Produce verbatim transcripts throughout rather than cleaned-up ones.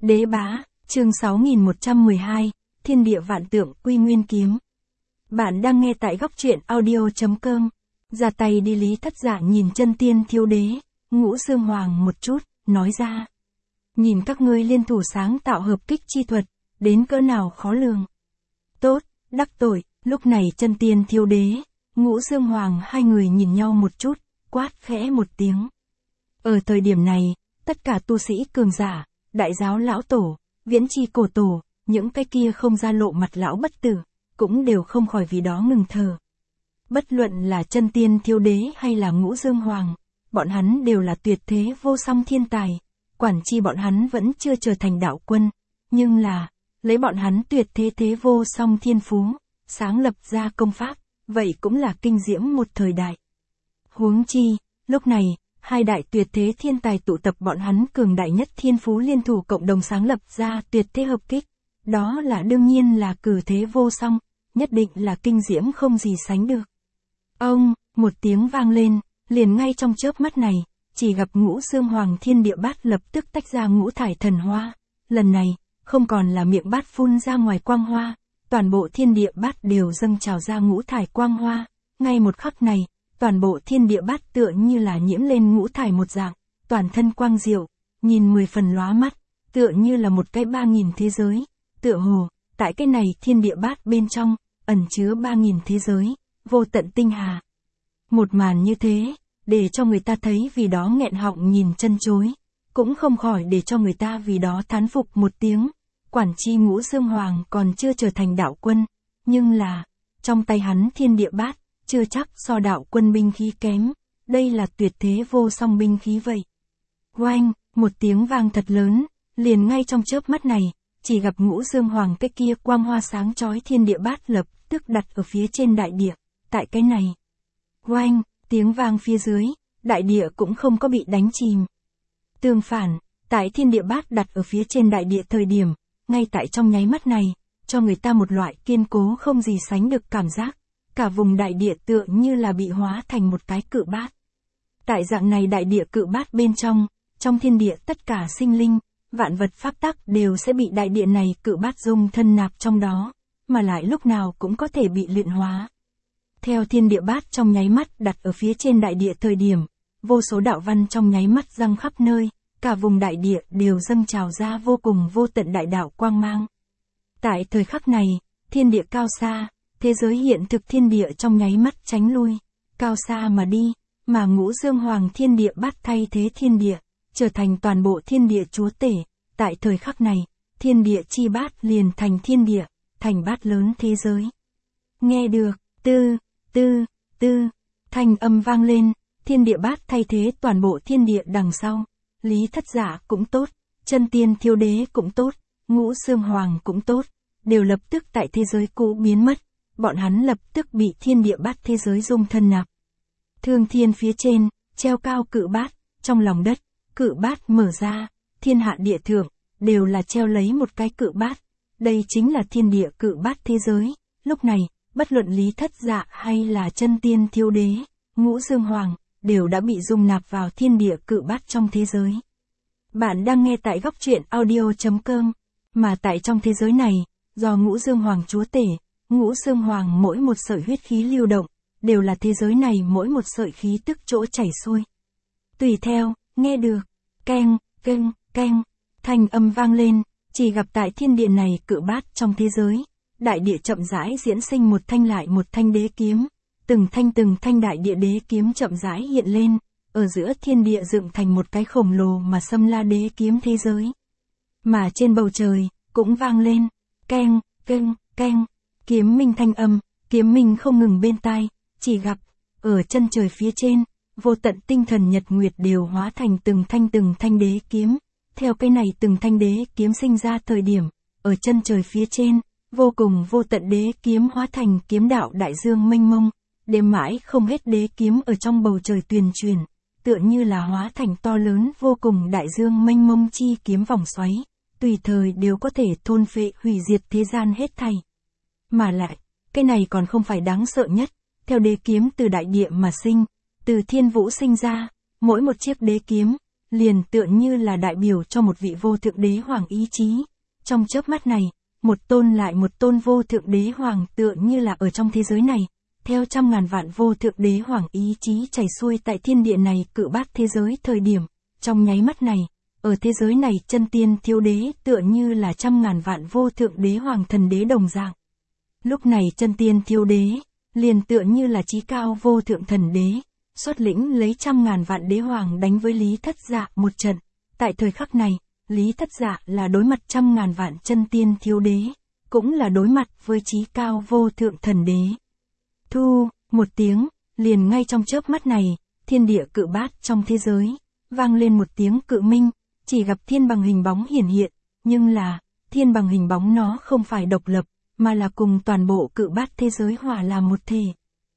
Đế bá, chương sáu nghìn một trăm mười hai, Thiên địa vạn tượng quy nguyên kiếm. Bạn đang nghe tại góc truyện audio chấm com. Ra tay đi Lý Thất Dạ nhìn chân tiên thiếu đế, Ngũ Xương Hoàng một chút, nói ra. Nhìn các ngươi liên thủ sáng tạo hợp kích chi thuật, đến cỡ nào khó lường. Tốt, đắc tội, lúc này chân tiên thiếu đế, Ngũ Xương Hoàng hai người nhìn nhau một chút, quát khẽ một tiếng. Ở thời điểm này, tất cả tu sĩ cường giả, đại giáo lão tổ, viễn chi cổ tổ, những cái kia không ra lộ mặt lão bất tử, cũng đều không khỏi vì đó ngừng thở. Bất luận là chân tiên thiếu đế hay là Ngũ Dương Hoàng, bọn hắn đều là tuyệt thế vô song thiên tài, quản chi bọn hắn vẫn chưa trở thành đạo quân, nhưng là, lấy bọn hắn tuyệt thế thế vô song thiên phú, sáng lập ra công pháp, vậy cũng là kinh diễm một thời đại. Huống chi, lúc này, hai đại tuyệt thế thiên tài tụ tập bọn hắn cường đại nhất thiên phú liên thủ cộng đồng sáng lập ra tuyệt thế hợp kích, đó là đương nhiên là cử thế vô song, nhất định là kinh diễm không gì sánh được. Ông, một tiếng vang lên, liền ngay trong chớp mắt này, chỉ gặp Ngũ Xương Hoàng thiên địa bát lập tức tách ra ngũ thải thần hoa, lần này, không còn là miệng bát phun ra ngoài quang hoa, toàn bộ thiên địa bát đều dâng trào ra ngũ thải quang hoa, ngay một khắc này, toàn bộ thiên địa bát tựa như là nhiễm lên ngũ thải một dạng, toàn thân quang diệu, nhìn mười phần lóa mắt, tựa như là một cái ba nghìn thế giới, tựa hồ, tại cái này thiên địa bát bên trong, ẩn chứa ba nghìn thế giới, vô tận tinh hà. Một màn như thế, để cho người ta thấy vì đó nghẹn họng nhìn chân chối, cũng không khỏi để cho người ta vì đó thán phục một tiếng, quản chi Ngũ Xương Hoàng còn chưa trở thành đạo quân, nhưng là, trong tay hắn thiên địa bát, chưa chắc so đạo quân binh khí kém, đây là tuyệt thế vô song binh khí vậy. Oanh, một tiếng vang thật lớn, liền ngay trong chớp mắt này, chỉ gặp Ngũ Dương Hoàng cái kia quang hoa sáng chói thiên địa bát lập tức đặt ở phía trên đại địa, tại cái này. Oanh, tiếng vang phía dưới, đại địa cũng không có bị đánh chìm. Tương phản, tại thiên địa bát đặt ở phía trên đại địa thời điểm, ngay tại trong nháy mắt này, cho người ta một loại kiên cố không gì sánh được cảm giác. Cả vùng đại địa tựa như là bị hóa thành một cái cự bát. Tại dạng này đại địa cự bát bên trong, trong thiên địa tất cả sinh linh, vạn vật pháp tắc đều sẽ bị đại địa này cự bát dung thân nạp trong đó, mà lại lúc nào cũng có thể bị luyện hóa. Theo thiên địa bát trong nháy mắt đặt ở phía trên đại địa thời điểm, vô số đạo văn trong nháy mắt răng khắp nơi, cả vùng đại địa đều dâng trào ra vô cùng vô tận đại đạo quang mang. Tại thời khắc này, thiên địa cao xa, thế giới hiện thực thiên địa trong nháy mắt tránh lui, cao xa mà đi, mà Ngũ Dương Hoàng thiên địa bát thay thế thiên địa, trở thành toàn bộ thiên địa chúa tể, tại thời khắc này, thiên địa chi bát liền thành thiên địa, thành bát lớn thế giới. Nghe được, tư, tư, tư, thanh âm vang lên, thiên địa bát thay thế toàn bộ thiên địa đằng sau, Lý Thất Dạ cũng tốt, chân tiên thiếu đế cũng tốt, Ngũ Xương Hoàng cũng tốt, đều lập tức tại thế giới cũ biến mất. Bọn hắn lập tức bị thiên địa bát thế giới dung thân nạp. Thương thiên phía trên, treo cao cự bát, trong lòng đất, cự bát mở ra, thiên hạ địa thượng, đều là treo lấy một cái cự bát. Đây chính là thiên địa cự bát thế giới. Lúc này, bất luận Lý Thất Dạ hay là chân tiên thiếu đế, Ngũ Dương Hoàng, đều đã bị dung nạp vào thiên địa cự bát trong thế giới. Bạn đang nghe tại góc truyện audio chấm com, mà tại trong thế giới này, do Ngũ Dương Hoàng chúa tể, Ngũ Xương Hoàng mỗi một sợi huyết khí lưu động, đều là thế giới này mỗi một sợi khí tức chỗ chảy xuôi. Tùy theo, nghe được, keng, keng, keng, thanh âm vang lên, chỉ gặp tại thiên địa này cự bát trong thế giới, đại địa chậm rãi diễn sinh một thanh lại một thanh đế kiếm, từng thanh từng thanh đại địa đế kiếm chậm rãi hiện lên, ở giữa thiên địa dựng thành một cái khổng lồ mà xâm la đế kiếm thế giới. Mà trên bầu trời, cũng vang lên, keng, keng, keng. Kiếm minh thanh âm, kiếm minh không ngừng bên tai, chỉ gặp, ở chân trời phía trên, vô tận tinh thần nhật nguyệt đều hóa thành từng thanh từng thanh đế kiếm. Theo cái này từng thanh đế kiếm sinh ra thời điểm, ở chân trời phía trên, vô cùng vô tận đế kiếm hóa thành kiếm đạo đại dương mênh mông, đêm mãi không hết đế kiếm ở trong bầu trời tuyền truyền, tựa như là hóa thành to lớn vô cùng đại dương mênh mông chi kiếm vòng xoáy, tùy thời đều có thể thôn phệ hủy diệt thế gian hết thảy. Mà lại, cái này còn không phải đáng sợ nhất, theo đế kiếm từ đại địa mà sinh, từ thiên vũ sinh ra, mỗi một chiếc đế kiếm, liền tựa như là đại biểu cho một vị vô thượng đế hoàng ý chí. Trong chớp mắt này, một tôn lại một tôn vô thượng đế hoàng tựa như là ở trong thế giới này, theo trăm ngàn vạn vô thượng đế hoàng ý chí chảy xuôi tại thiên địa này cự bát thế giới thời điểm, trong nháy mắt này, ở thế giới này chân tiên thiếu đế tựa như là trăm ngàn vạn vô thượng đế hoàng thần đế đồng dạng. Lúc này chân tiên thiếu đế, liền tựa như là chí cao vô thượng thần đế, xuất lĩnh lấy trăm ngàn vạn đế hoàng đánh với Lý Thất Dạ một trận. Tại thời khắc này, Lý Thất Dạ là đối mặt trăm ngàn vạn chân tiên thiếu đế, cũng là đối mặt với chí cao vô thượng thần đế. Thu, một tiếng, liền ngay trong chớp mắt này, thiên địa cự bát trong thế giới, vang lên một tiếng cự minh, chỉ gặp thiên bằng hình bóng hiển hiện, nhưng là, thiên bằng hình bóng nó không phải độc lập, mà là cùng toàn bộ cự bát thế giới hòa làm một thể.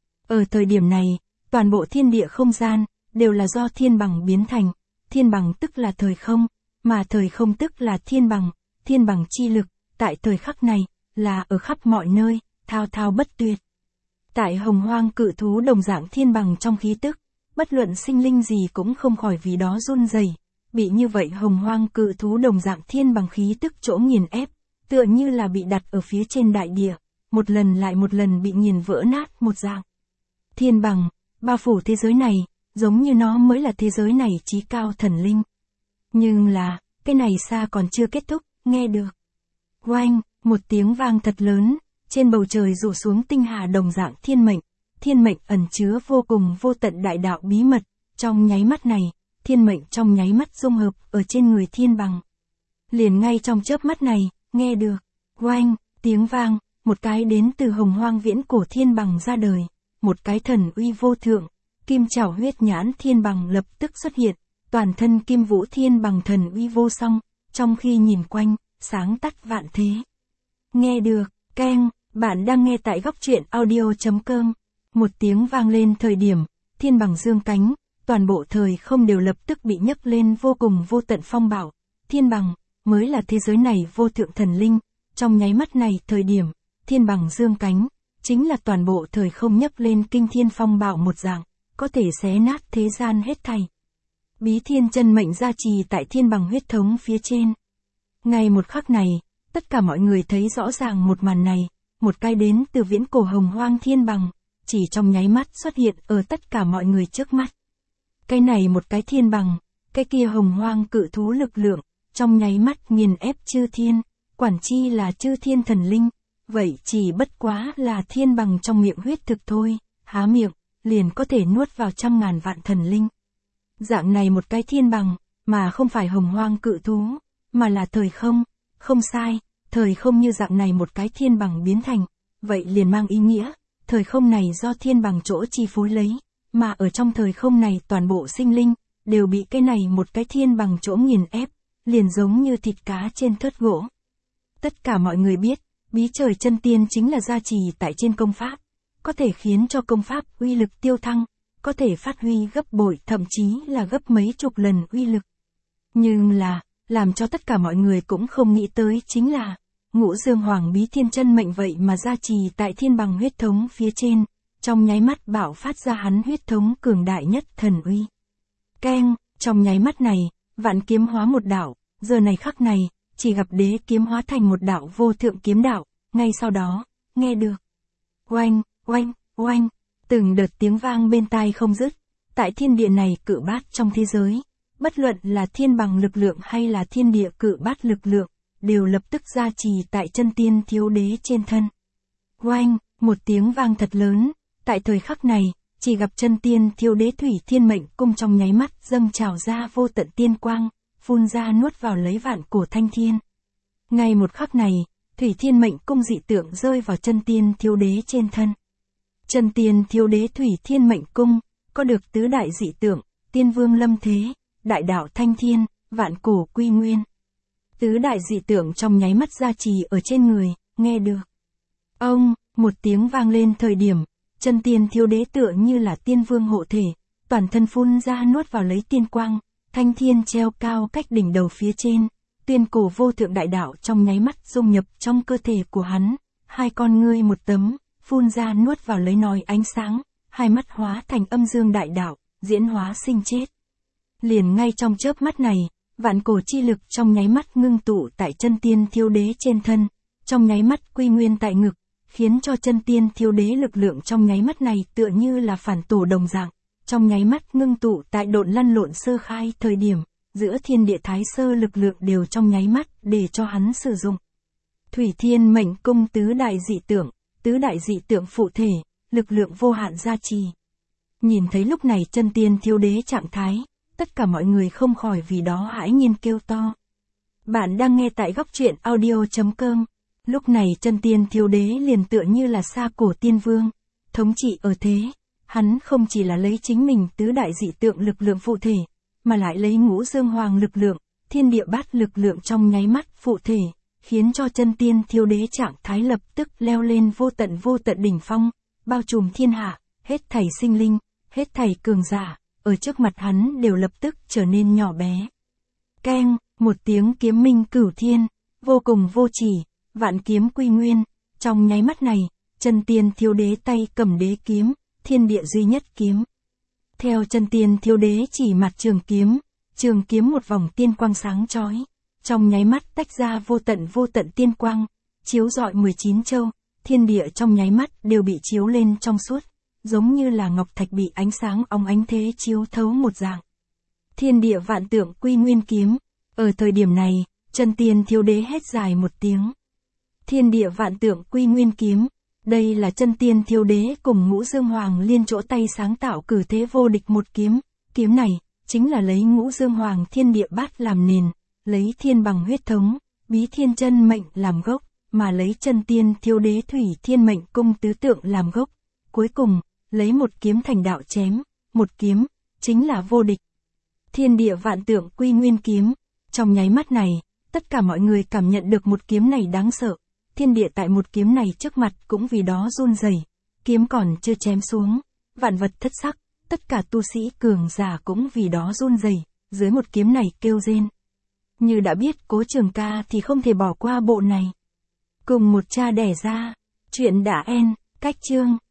Ở thời điểm này, toàn bộ thiên địa không gian, đều là do thiên bằng biến thành, thiên bằng tức là thời không, mà thời không tức là thiên bằng, thiên bằng chi lực, tại thời khắc này, là ở khắp mọi nơi, thao thao bất tuyệt. Tại hồng hoang cự thú đồng dạng thiên bằng trong khí tức, bất luận sinh linh gì cũng không khỏi vì đó run rẩy, bị như vậy hồng hoang cự thú đồng dạng thiên bằng khí tức chỗ nghiền ép, tựa như là bị đặt ở phía trên đại địa, một lần lại một lần bị nghiền vỡ nát một dạng. Thiên bằng, bao phủ thế giới này, giống như nó mới là thế giới này chí cao thần linh. Nhưng là, cái này xa còn chưa kết thúc, nghe được. Oanh, một tiếng vang thật lớn, trên bầu trời rủ xuống tinh hà đồng dạng thiên mệnh, thiên mệnh ẩn chứa vô cùng vô tận đại đạo bí mật, trong nháy mắt này, thiên mệnh trong nháy mắt dung hợp ở trên người thiên bằng. Liền ngay trong chớp mắt này, nghe được, oanh, tiếng vang, một cái đến từ hồng hoang viễn cổ thiên bằng ra đời, một cái thần uy vô thượng, kim chảo huyết nhãn thiên bằng lập tức xuất hiện, toàn thân kim vũ thiên bằng thần uy vô song, trong khi nhìn quanh, sáng tắt vạn thế. Nghe được, keng, bạn đang nghe tại góc truyện audio chấm com. Một tiếng vang lên thời điểm, thiên bằng dương cánh, toàn bộ thời không đều lập tức bị nhấc lên vô cùng vô tận phong bạo. Thiên bằng, mới là thế giới này vô thượng thần linh, trong nháy mắt này thời điểm, thiên bằng dương cánh, chính là toàn bộ thời không nhấc lên kinh thiên phong bạo một dạng, có thể xé nát thế gian hết thảy. Bí thiên chân mệnh gia trì tại thiên bằng huyết thống phía trên. Ngay một khắc này, tất cả mọi người thấy rõ ràng một màn này, một cái đến từ viễn cổ hồng hoang thiên bằng, chỉ trong nháy mắt xuất hiện ở tất cả mọi người trước mắt. Cái này một cái thiên bằng, cái kia hồng hoang cự thú lực lượng, trong nháy mắt nghiền ép chư thiên, quản chi là chư thiên thần linh, vậy chỉ bất quá là thiên bằng trong miệng huyết thực thôi, há miệng, liền có thể nuốt vào trăm ngàn vạn thần linh. Dạng này một cái thiên bằng, mà không phải hồng hoang cự thú, mà là thời không, không sai, thời không như dạng này một cái thiên bằng biến thành, vậy liền mang ý nghĩa, thời không này do thiên bằng chỗ chi phối lấy, mà ở trong thời không này toàn bộ sinh linh, đều bị cái này một cái thiên bằng chỗ nghiền ép, liền giống như thịt cá trên thớt gỗ. Tất cả mọi người biết, bí trời chân tiên chính là gia trì tại trên công pháp, có thể khiến cho công pháp uy lực tiêu thăng, có thể phát huy gấp bội thậm chí là gấp mấy chục lần uy lực. Nhưng là, làm cho tất cả mọi người cũng không nghĩ tới chính là, ngũ dương hoàng bí thiên chân mệnh vậy mà gia trì tại thiên bằng huyết thống phía trên, trong nháy mắt bạo phát ra hắn huyết thống cường đại nhất thần uy. Keng, trong nháy mắt này, vạn kiếm hóa một đạo, giờ này khắc này, chỉ gặp đế kiếm hóa thành một đạo vô thượng kiếm đạo, ngay sau đó, nghe được. Oanh, oanh, oanh, từng đợt tiếng vang bên tai không dứt, tại thiên địa này cự bát trong thế giới, bất luận là thiên bằng lực lượng hay là thiên địa cự bát lực lượng, đều lập tức gia trì tại chân tiên thiếu đế trên thân. Oanh, một tiếng vang thật lớn, tại thời khắc này, chỉ gặp chân tiên thiếu đế thủy thiên mệnh cung trong nháy mắt dâng trào ra vô tận tiên quang, phun ra nuốt vào lấy vạn cổ thanh thiên. Ngay một khắc này, thủy thiên mệnh cung dị tượng rơi vào chân tiên thiếu đế trên thân. Chân tiên thiếu đế thủy thiên mệnh cung, có được tứ đại dị tượng, tiên vương lâm thế, đại đạo thanh thiên, vạn cổ quy nguyên. Tứ đại dị tượng trong nháy mắt gia trì ở trên người, nghe được. Ông, một tiếng vang lên thời điểm, chân tiên thiếu đế tựa như là tiên vương hộ thể, toàn thân phun ra nuốt vào lấy tiên quang, thanh thiên treo cao cách đỉnh đầu phía trên, tuyên cổ vô thượng đại đạo trong nháy mắt dung nhập trong cơ thể của hắn, hai con ngươi một tấm, phun ra nuốt vào lấy nói ánh sáng, hai mắt hóa thành âm dương đại đạo, diễn hóa sinh chết. Liền ngay trong chớp mắt này, vạn cổ chi lực trong nháy mắt ngưng tụ tại chân tiên thiếu đế trên thân, trong nháy mắt quy nguyên tại ngực, khiến cho chân tiên thiếu đế lực lượng trong nháy mắt này tựa như là phản tổ đồng dạng, trong nháy mắt ngưng tụ tại độn lăn lộn sơ khai thời điểm, giữa thiên địa thái sơ lực lượng đều trong nháy mắt để cho hắn sử dụng. Thủy Thiên Mệnh Cung tứ đại dị tượng, tứ đại dị tượng phụ thể, lực lượng vô hạn gia trì. Nhìn thấy lúc này chân tiên thiếu đế trạng thái, tất cả mọi người không khỏi vì đó hãi nhiên kêu to. Bạn đang nghe tại góc truyện audio.com. Lúc này chân tiên thiếu đế liền tựa như là xa cổ tiên vương, thống trị ở thế. Hắn không chỉ là lấy chính mình tứ đại dị tượng lực lượng phụ thể, mà lại lấy ngũ dương hoàng lực lượng, thiên địa bát lực lượng trong nháy mắt phụ thể, khiến cho chân tiên thiếu đế trạng thái lập tức leo lên vô tận vô tận đỉnh phong, bao trùm thiên hạ, hết thảy sinh linh, hết thảy cường giả, ở trước mặt hắn đều lập tức trở nên nhỏ bé. Keng, một tiếng kiếm minh cửu thiên, vô cùng vô chỉ, vạn kiếm quy nguyên, trong nháy mắt này, chân tiên thiếu đế tay cầm đế kiếm, thiên địa duy nhất kiếm. Theo chân tiên thiếu đế chỉ mặt trường kiếm, trường kiếm một vòng tiên quang sáng chói, trong nháy mắt tách ra vô tận vô tận tiên quang, chiếu rọi mười chín châu, thiên địa trong nháy mắt đều bị chiếu lên trong suốt, giống như là ngọc thạch bị ánh sáng óng ánh thế chiếu thấu một dạng. Thiên địa vạn tượng quy nguyên kiếm, ở thời điểm này, chân tiên thiếu đế hét dài một tiếng. Thiên địa vạn tượng quy nguyên kiếm, đây là chân tiên thiếu đế cùng ngũ dương hoàng liên chỗ tay sáng tạo cử thế vô địch một kiếm, kiếm này, chính là lấy ngũ dương hoàng thiên địa bát làm nền, lấy thiên bằng huyết thống, bí thiên chân mệnh làm gốc, mà lấy chân tiên thiếu đế thủy thiên mệnh cung tứ tượng làm gốc, cuối cùng, lấy một kiếm thành đạo chém, một kiếm, chính là vô địch. Thiên địa vạn tượng quy nguyên kiếm, trong nháy mắt này, tất cả mọi người cảm nhận được một kiếm này đáng sợ, thiên địa tại một kiếm này trước mặt cũng vì đó run rẩy, kiếm còn chưa chém xuống, vạn vật thất sắc, tất cả tu sĩ cường giả cũng vì đó run rẩy, dưới một kiếm này kêu rên. Như đã biết Cố Trường Ca thì không thể bỏ qua bộ này. Cùng một cha đẻ ra, chuyện đã end, cách chương.